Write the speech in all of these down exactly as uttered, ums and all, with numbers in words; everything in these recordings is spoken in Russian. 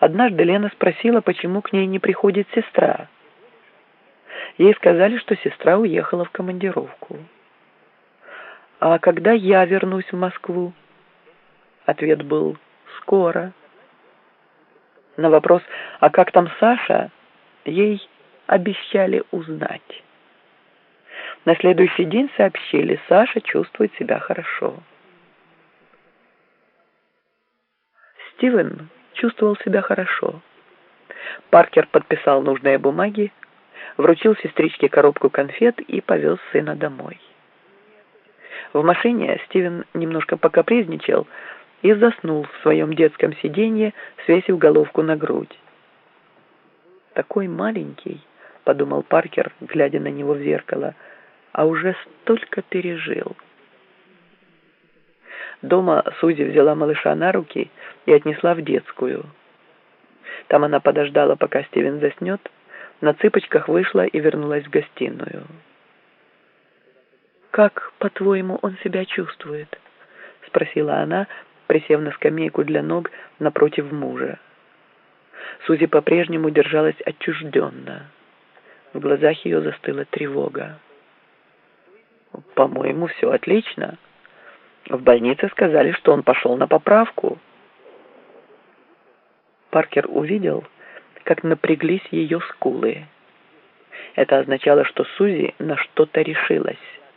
Однажды Лена спросила, почему к ней не приходит сестра. Ей сказали, что сестра уехала в командировку. «А когда я вернусь в Москву?» Ответ был «скоро». На вопрос «а как там Саша?» ей обещали узнать. На следующий день сообщили: Саша чувствует себя хорошо. Стивен чувствовал себя хорошо. Паркер подписал нужные бумаги, вручил сестричке коробку конфет и повез сына домой. В машине Стивен немножко покапризничал и заснул в своем детском сиденье, свесив головку на грудь. «Такой маленький», — подумал Паркер, глядя на него в зеркало, — «а уже столько пережил». Дома Сузи взяла малыша на руки и отнесла в детскую. Там она подождала, пока Стивен заснет, на цыпочках вышла и вернулась в гостиную. «Как, по-твоему, он себя чувствует?» — спросила она, присев на скамейку для ног напротив мужа. Сузи по-прежнему держалась отчужденно. В глазах ее застыла тревога. «По-моему, все отлично. В больнице сказали, что он пошел на поправку». Паркер увидел, как напряглись ее скулы. Это означало, что Сузи на что-то решилась.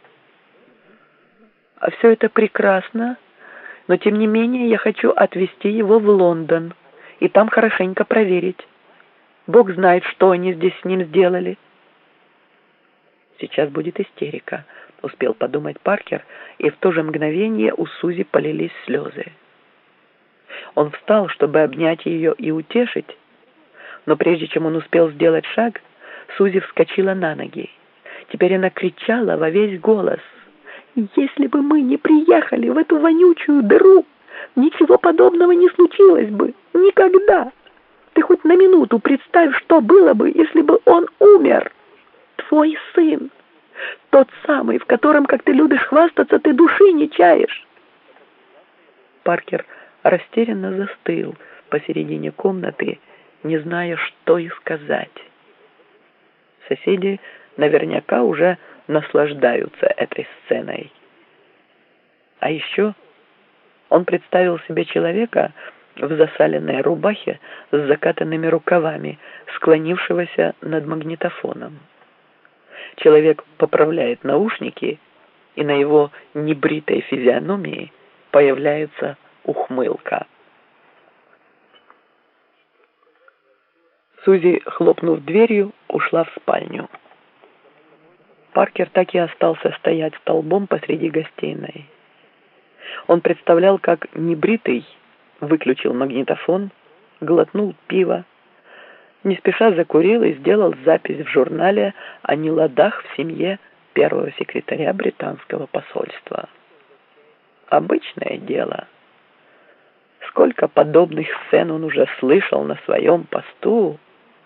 «А все это прекрасно, но тем не менее я хочу отвезти его в Лондон и там хорошенько проверить. Бог знает, что они здесь с ним сделали». «Сейчас будет истерика», — успел подумать Паркер, и в то же мгновение у Сузи полились слезы. Он встал, чтобы обнять ее и утешить, но прежде чем он успел сделать шаг, Сузи вскочила на ноги. Теперь она кричала во весь голос: «Если бы мы не приехали в эту вонючую дыру, ничего подобного не случилось бы. Никогда! Ты хоть на минуту представь, что было бы, если бы он умер. Твой сын, тот самый, в котором, как ты любишь хвастаться, ты души не чаешь». Паркер растерянно застыл посередине комнаты, не зная, что и сказать. Соседи наверняка уже наслаждаются этой сценой. А еще он представил себе человека в засаленной рубахе с закатанными рукавами, склонившегося над магнитофоном. Человек поправляет наушники, и на его небритой физиономии появляется ухмылка. Сузи, хлопнув дверью, ушла в спальню. Паркер так и остался стоять столбом посреди гостиной. Он представлял, как небритый выключил магнитофон, глотнул пиво, не спеша закурил и сделал запись в журнале о неладах в семье первого секретаря британского посольства. Обычное дело. Сколько подобных сцен он уже слышал на своем посту.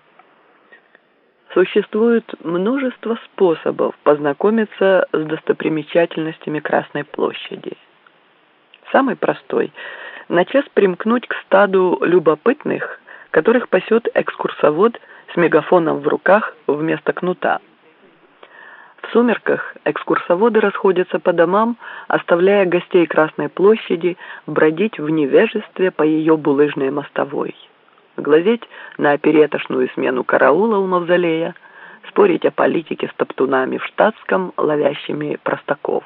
Существует множество способов познакомиться с достопримечательностями Красной площади. Самый простой – на час примкнуть к стаду любопытных, которых пасет экскурсовод с мегафоном в руках вместо кнута. В сумерках экскурсоводы расходятся по домам, оставляя гостей Красной площади бродить в невежестве по ее булыжной мостовой, глазеть на опереточную смену караула у мавзолея, спорить о политике с топтунами в штатском, ловящими простаков.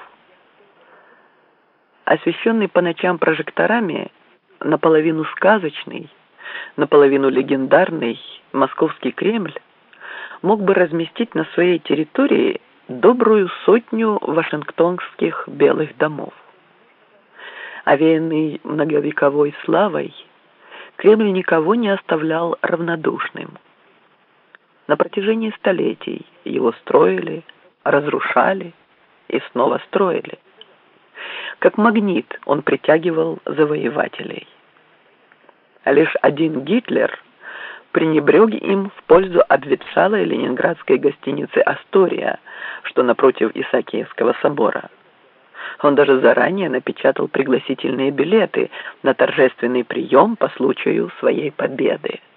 Освещенный по ночам прожекторами, наполовину сказочный, наполовину легендарный московский Кремль мог бы разместить на своей территории добрую сотню вашингтонских белых домов. Овеянный многовековой славой, Кремль никого не оставлял равнодушным. На протяжении столетий его строили, разрушали и снова строили. Как магнит он притягивал завоевателей. А лишь один Гитлер пренебрег им в пользу обветшалой ленинградской гостиницы «Астория», что напротив Исаакиевского собора. Он даже заранее напечатал пригласительные билеты на торжественный прием по случаю своей победы.